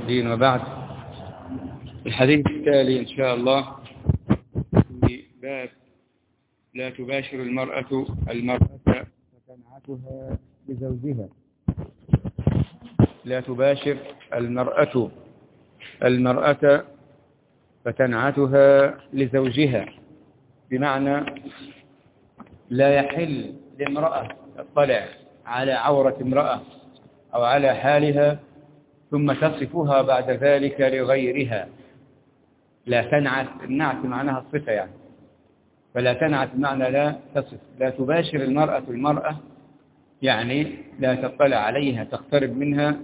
الدين وبعد. الحديث التالي إن شاء الله في باب لا تباشر المرأة فتنعتها لزوجها. لا تباشر المرأة فتنعتها لزوجها، بمعنى لا يحل لامرأة تطلع على عورة امرأة أو على حالها ثم تصفها بعد ذلك لغيرها. لا تنعت، النعت معناها الصفة يعني، فلا تنعت معنى لا تصف. لا تباشر المرأة يعني لا تطلع عليها، تقترب منها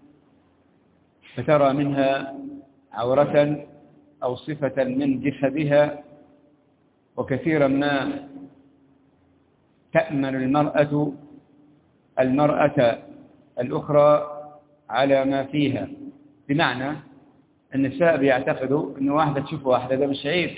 فترى منها عورة أو صفة من جسدها. وكثيرا ما تأمن المرأة الأخرى على ما فيها، بمعنى النساء بيعتقدوا أن واحدة تشوف واحدة ده مش عيب،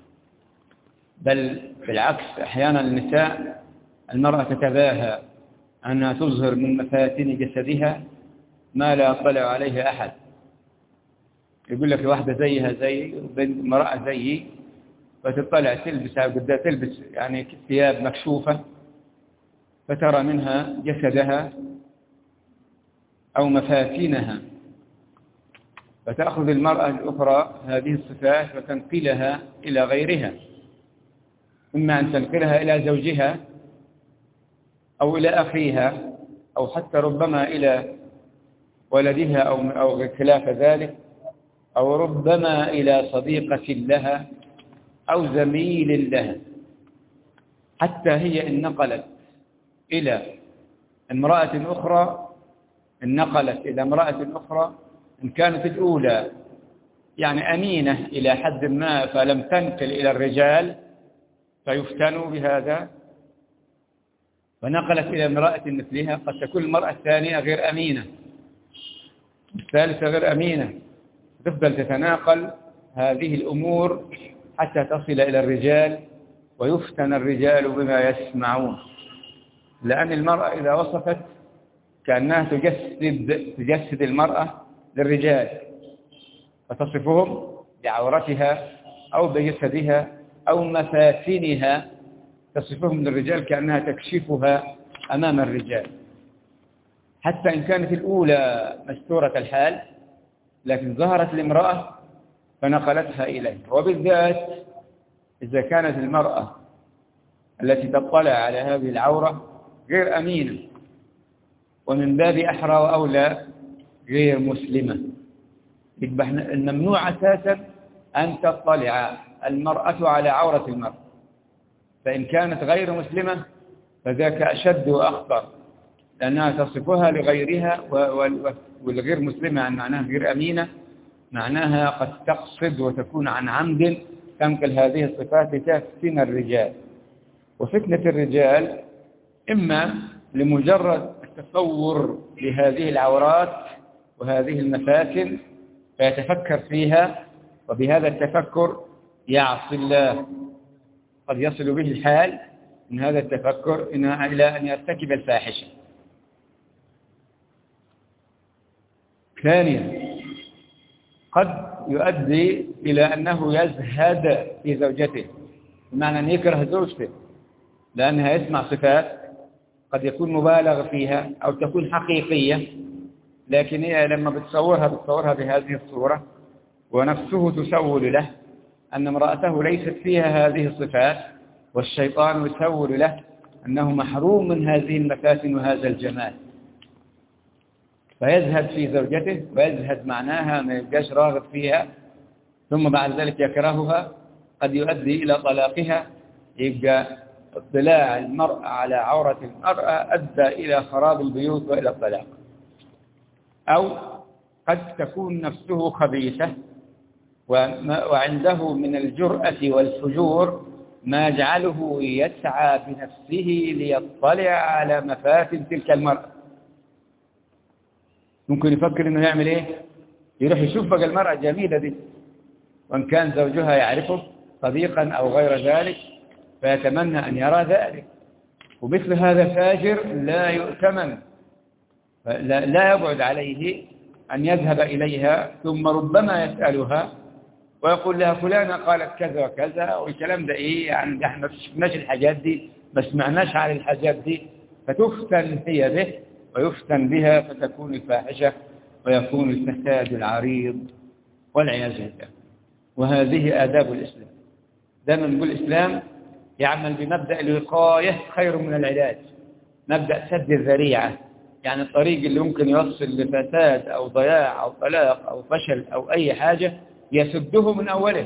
بل بالعكس أحيانا النساء المرأة تتباهى أنها تظهر من مفاتن جسدها ما لا يطلع عليها أحد. يقول لك واحدة زيها زي امرأة زيي، فتطلع تلبس يعني ثياب مكشوفة فترى منها جسدها أو مفاتنها، فتأخذ المرأة الأخرى هذه الصفات وتنقلها إلى غيرها، إما أن تنقلها إلى زوجها أو إلى أخيها أو حتى ربما إلى ولدها أو خلاف ذلك، أو ربما إلى صديقة لها أو زميل لها. حتى هي إن نقلت إلى امرأة أخرى إن كانت الأولى يعني أمينة إلى حد ما فلم تنقل إلى الرجال فيفتنوا بهذا، ونقلت إلى امرأة مثلها، قد تكون المرأة الثانية غير أمينة، الثالثة غير أمينة، تفضل تتناقل هذه الأمور حتى تصل إلى الرجال ويفتن الرجال بما يسمعون. لأن المرأة إذا وصفت كأنها تجسد المرأة للرجال، فتصفهم بعورتها أو بجسدها أو مفاتنها، تصفهم للرجال كأنها تكشفها أمام الرجال، حتى إن كانت الأولى مستورة الحال لكن ظهرت الامرأة فنقلتها إليه. وبالذات إذا كانت المرأة التي تطلع على هذه العورة غير أمينة، ومن باب أحرى وأولى غير مسلمة، يبقى الممنوع أساسا أن تطلع المرأة على عورة المرأة. فإن كانت غير مسلمة فذاك أشد وأخطر، لأنها تصفها لغيرها، والغير مسلمة عن معناها غير أمينة، معناها قد تقصد وتكون عن عمد تنقل هذه الصفات لتفتن الرجال. وفتنة الرجال إما لمجرد التصور لهذه العورات وهذه المفاتن فيتفكر فيها، وبهذا التفكر يعصي الله، قد يصل به الحال من هذا التفكر إلى أن يرتكب الفاحشة. ثانيا قد يؤدي إلى أنه يزهد في زوجته، بمعنى أن يكره زوجته لأنها يسمع صفات قد يكون مبالغ فيها أو تكون حقيقية، لكن هي لما بتصورها بهذه الصورة ونفسه تسول له أن امرأته ليست فيها هذه الصفات، والشيطان يسول له أنه محروم من هذه المفاتن وهذا الجمال، فيزهد في زوجته، ويزهد معناها ما يبقاش راغب فيها، ثم بعد ذلك يكرهها، قد يؤدي إلى طلاقها. يبقى اطلاع المرأة على عورة المرأة أدى إلى خراب البيوت وإلى الطلاق. أو قد تكون نفسه خبيثة وعنده من الجرأة والفجور ما يجعله يسعى بنفسه ليطلع على مفاتن تلك المرأة. ممكن يفكر إنه يعمل إيه؟ يروح يشوف بقى المرأة الجميلة دي، وإن كان زوجها يعرفه صديقا أو غير ذلك فيتمنى أن يرى ذلك. ومثل هذا فاجر لا يؤتمن، لا يبعد عليه أن يذهب إليها ثم ربما يسألها ويقول لها فلانة قالت كذا وكذا والكلام ده إيه يعني احنا ما شفناش الحاجات دي ما سمعناش عن الحاجات دي، فتفتن هي به ويفتن بها فتكون الفاحشة ويكون الفساد العريض والعياذ بالله. وهذه آداب الإسلام. دائما نقول الإسلام يعمل بمبدأ الوقاية خير من العلاج، مبدأ سد الذريعة، يعني الطريق اللي ممكن يوصل لفساد أو ضياع أو طلاق أو فشل أو أي حاجة يسده من أوله.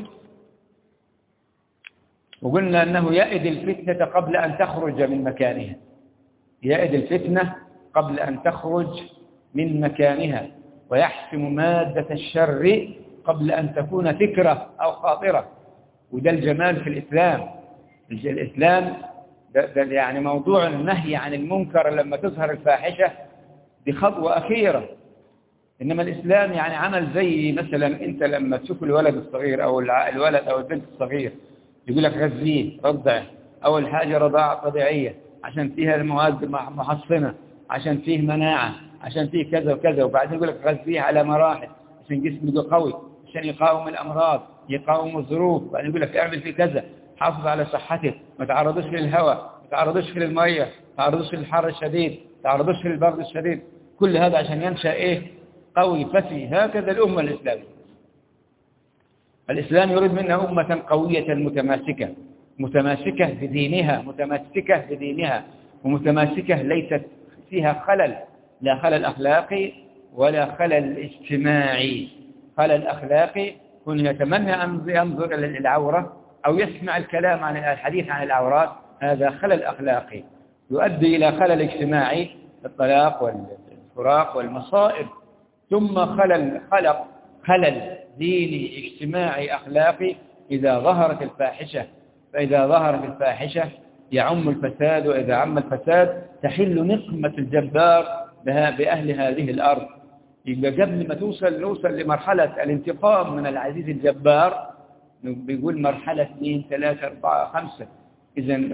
وقلنا أنه يأد الفتنة قبل أن تخرج من مكانها، يأد الفتنة قبل أن تخرج من مكانها، ويحسم مادة الشر قبل أن تكون فكرة أو خاطرة. وده الجمال في الإسلام. الإسلام ده يعني موضوع النهي عن المنكر لما تظهر الفاحشة دي خطوة أخيرة، إنما الإسلام يعني عمل زي مثلا أنت لما تشوف الولد الصغير أو الولد أو البنت الصغير يقول لك غذيه رضعه، أول حاجة رضاعة طبيعية عشان فيها المواد محصنة، عشان فيه مناعة، عشان فيه كذا وكذا، وبعدين يقول لك غذيه على مراحل عشان جسمه قوي، عشان يقاوم الأمراض يقاوم الظروف، بعدين يقول لك اعمل فيه كذا، حافظ على صحته، ما تعرضوش للهواء، ما تعرضوش للمية، ما تعرضوش للحر الشديد، ما تعرضوش للبرد الشديد، كل هذا عشان ينشأ إيه؟ قوي فتي. هكذا الأمة الإسلامية. الإسلام يريد منا أمة قوية متماسكة، متماسكة بدينها، متماسكة بدينها، ومتماسكة ليست فيها خلل، لا خلل أخلاقي ولا خلل اجتماعي. خلل أخلاقي كن يتمنى أن ينظر إلى العورة أو يسمع الكلام عن الحديث عن العورات، هذا خلل أخلاقي يؤدي إلى خلل اجتماعي، الطلاق والفراق والمصائب. ثم خلل ديني اجتماعي أخلاقي إذا ظهرت الفاحشة، فإذا ظهرت الفاحشة يعم الفساد، وإذا عم الفساد تحل نقمة الجبار بأهل هذه الأرض. يبقى قبل ما نوصل لمرحلة الانتقام من العزيز الجبار بيقول مرحلة 2 3 4 5. إذن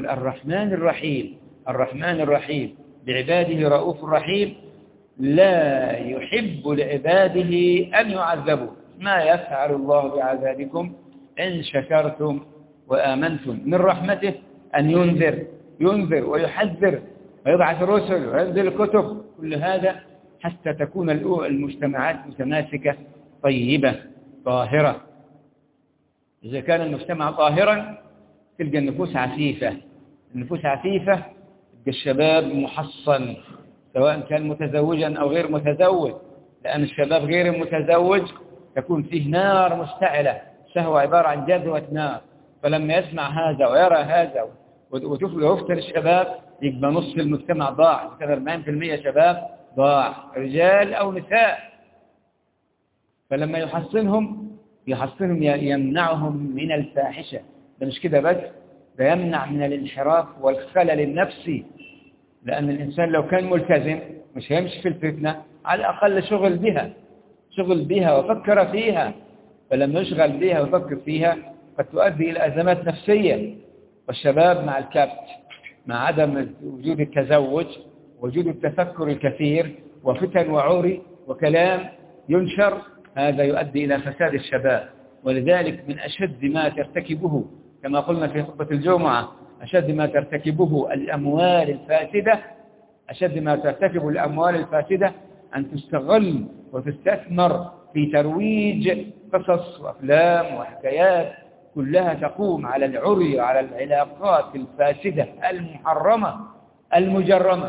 الرحمن الرحيم بعباده رؤوف رحيم، لا يحب لعباده أن يعذبوا. ما يفعل الله بعذابكم إن شكرتم وآمنتم. من رحمته أن ينذر ويحذر ويبعث الرسل وينزل الكتب، كل هذا حتى تكون المجتمعات متماسكة طيبة طاهرة. إذا كان المجتمع طاهرا تلقى النفوس عفيفة، النفوس عفيفة تلقى الشباب محصن سواء كان متزوجا أو غير متزوج، لأن الشباب غير المتزوج تكون فيه نار مشتعلة، شهوة عبارة عن جذوة نار، فلما يسمع هذا ويرى هذا ويفتر الشباب يبقى نصف المجتمع ضاع، كذا 40% شباب ضاع، رجال أو نساء. فلما يحصنهم يمنعهم من الفاحشة. ده مش كده بس، ده يمنع من الانحراف والخلل النفسي، لأن الإنسان لو كان ملتزم مش هيمشي في الفتنة، على الأقل شغل بها وفكر فيها، فلما يشغل بها ويفكر فيها قد تؤدي إلى أزمات نفسية. والشباب مع الكبت، مع عدم وجود التزوج، وجود التفكر الكثير وفتن وعوري وكلام ينشر، هذا يؤدي إلى فساد الشباب. ولذلك من أشد ما ترتكبه كما قلنا في خطبة الجمعة، أشد ما ترتكبه الأموال الفاسدة، أشد ما ترتكب الأموال الفاسدة أن تستغل وتستثمر في ترويج قصص وأفلام وحكايات كلها تقوم على العري وعلى العلاقات الفاسدة المحرمة المجرمة.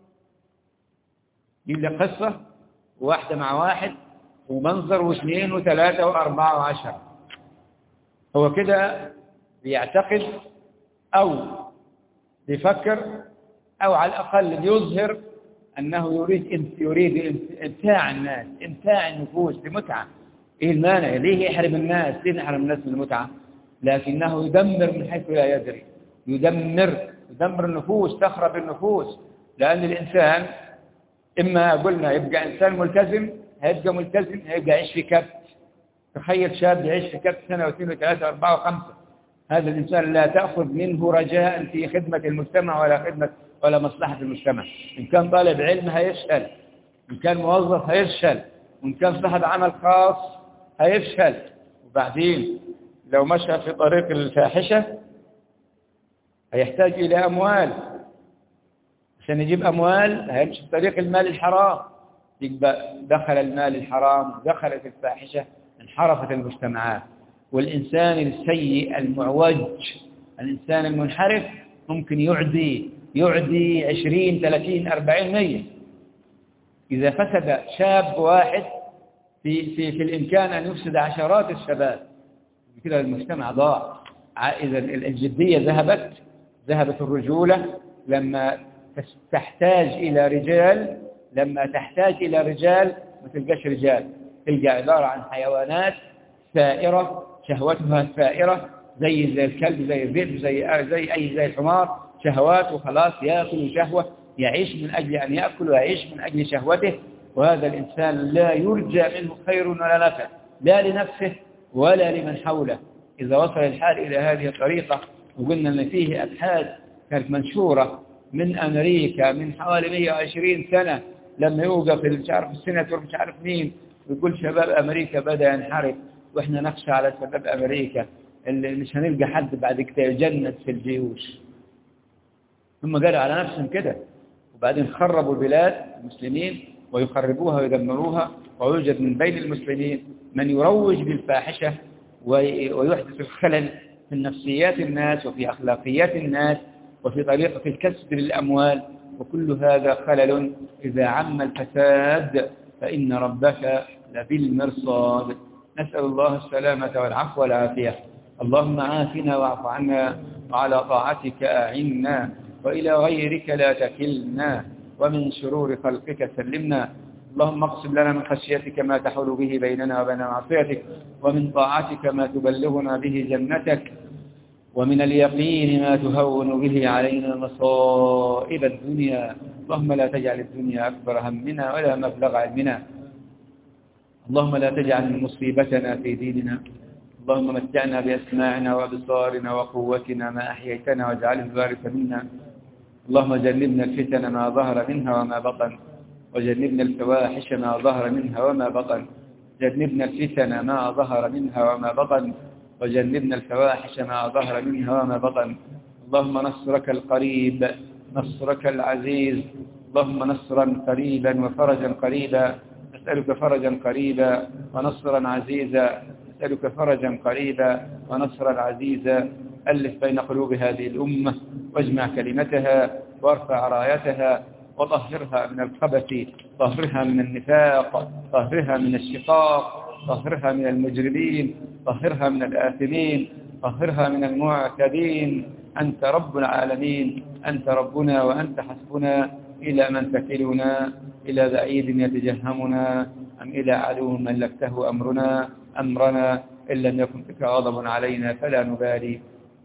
يجيب لك قصة واحدة مع واحد ومنظر واثنين وثلاثة وأربعة وعشرة، هو كده بيعتقد أو بيفكر أو على الأقل بيظهر أنه يريد إمتاع الناس، إمتاع النفوس بمتعة. إيه المانع؟ ليه يحرم الناس؟ ليه نحرم الناس من المتعة؟ لكنه يدمر من حيث لا يدري، يدمر النفوس، تخرب النفوس. لأن الإنسان إما قلنا يبقى إنسان ملتزم، هيبقى يعيش في كبت. تخيل شاب يعيش في كبت سنة واثنين وثلاثة وأربعة وخمسة، هذا الإنسان لا تأخذ منه رجاء في خدمة المجتمع ولا مصلحة المجتمع. إن كان طالب علم هيفشل، إن كان موظف هيفشل، وإن كان صاحب عمل خاص هيفشل. وبعدين لو مشى في طريق الفاحشة هيحتاج إلى أموال، عشان يجيب أموال هيمشي في طريق المال الحرام، يبقى دخل المال الحرام دخلت الفاحشة، انحرفت المجتمعات. والإنسان السيء المعوج، الإنسان المنحرف ممكن يعدي 20 30 40 100. إذا فسد شاب واحد في الإمكان أن يفسد عشرات الشباب، كده المجتمع ضاع. إذا الجدية ذهبت الرجولة لما تحتاج إلى رجال، ما تلقاش رجال، تلقى عبارة عن حيوانات ثائرة شهوتها ثائرة، زي الكلب، زي الذئب، زي الحمار، شهوات وخلاص، يأكل شهوة، يعيش من أجل أن يأكل ويعيش من أجل شهوته. وهذا الإنسان لا يرجى منه خير ولا نفع، لا لنفسه ولا لمن حوله. إذا وصل الحال إلى هذه الطريقة، وقلنا أن فيه أبحاث كانت منشورة من أمريكا من حوالي 120 سنة، لما يوقف السيناتور مش عارف مين ويقول شباب أمريكا بدأ ينحرف، وإحنا نخشى على شباب أمريكا اللي مش هنلقى حد بعد كده يجند في الجيوش. هم قالوا على نفسهم كده، وبعدين خربوا البلاد المسلمين ويخربوها ويدمروها. ويوجد من بين المسلمين من يروج بالفاحشة ويحدث الخلل في نفسيات الناس وفي أخلاقيات الناس وفي طريقة الكسب للأموال، وكل هذا خلل. إذا عم الفساد فإن ربك لبالمرصاد. نسأل الله السلامة والعفو والعافية. اللهم عافنا واعف عنا، وعلى طاعتك أعنا، وإلى غيرك لا تكلنا، ومن شرور خلقك سلمنا. اللهم اقسم لنا من خشيتك ما تحول به بيننا وبين معصيتك، ومن طاعتك ما تبلغنا به جنتك، ومن اليقين ما تهون به علينا مصائب الدنيا. اللهم لا تجعل الدنيا أكبر همنا ولا مبلغ علمنا. اللهم لا تجعل مصيبتنا في ديننا. اللهم متعنا بأسماعنا وأبصارنا وقوتنا ما أحييتنا، واجعله الوارث منا. اللهم جنبنا الفتن ما ظهر منها وما بطن، وجنبنا الفواحش ما ظهر منها وما بطن. جنبنا الفتن ما ظهر منها وما بطن، وجنبنا الفواحش ما ظهر منها وما بطن. اللهم نصرك القريب، نصرك العزيز. اللهم نصرا قريبا وفرجا قريبا، نسألك فرجا قريبا ونصرا عزيزا، نسألك فرجا قريبا ونصرا عزيزا. ألف بين قلوب هذه الأمة، واجمع كلمتها، وارفع رايتها، وطهرها من الخبث، طهرها من النفاق، طهرها من الشقاق، طهرها من المجرمين، طهرها من الآثمين، طهرها من المعتدين. أنت رب العالمين، أنت ربنا وأنت حسبنا. إلى من تكلنا؟ إلى بعيد يتجهمنا، أم إلى عدو ملكته أمرنا؟ إن لم يكن بك غضب علينا فلا نبالي،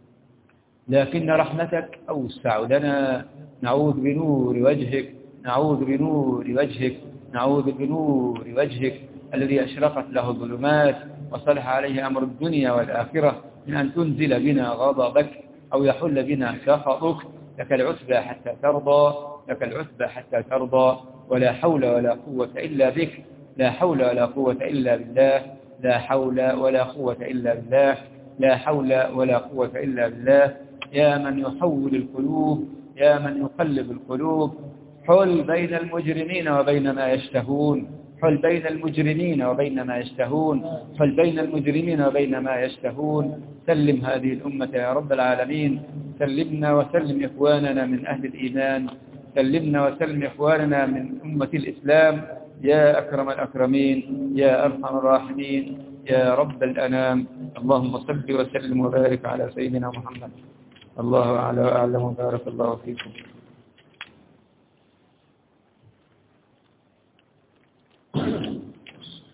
لكن رحمتك أوسع لنا. نعوذ بنور وجهك، نعوذ بنور وجهك، نعوذ بنور وجهك الذي أشرقت له الظلمات وصلح عليه أمر الدنيا والآخرة، من أن تنزل بنا غضبك أو يحل بنا سخطك. لك العتبى حتى ترضى، لك العتبى حتى ترضى. ولا حول ولا قوة إلا بك، لا حول ولا قوة إلا بالله، لا حول ولا قوة إلا بالله، لا حول ولا قوة إلا بالله. يا من يحول القلوب، يا من يقلب القلوب، حل بين المجرمين وبين ما يشتهون، حل بين المجرمين وبين ما يشتهون، حل بين المجرمين وبين ما يشتهون. سلم هذه الأمة يا رب العالمين، سلمنا وسلم إخواننا من أهل الإيمان، سلمنا وسلم إخواننا من أمة الإسلام يا أكرم الأكرمين، يا أرحم الراحمين، يا رب الأنام. اللهم صل وسلم وبارك على سيدنا محمد. الله أعلى وأعلم، وبارك الله فيكم.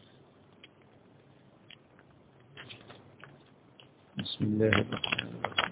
بسم الله الرحمن الرحيم.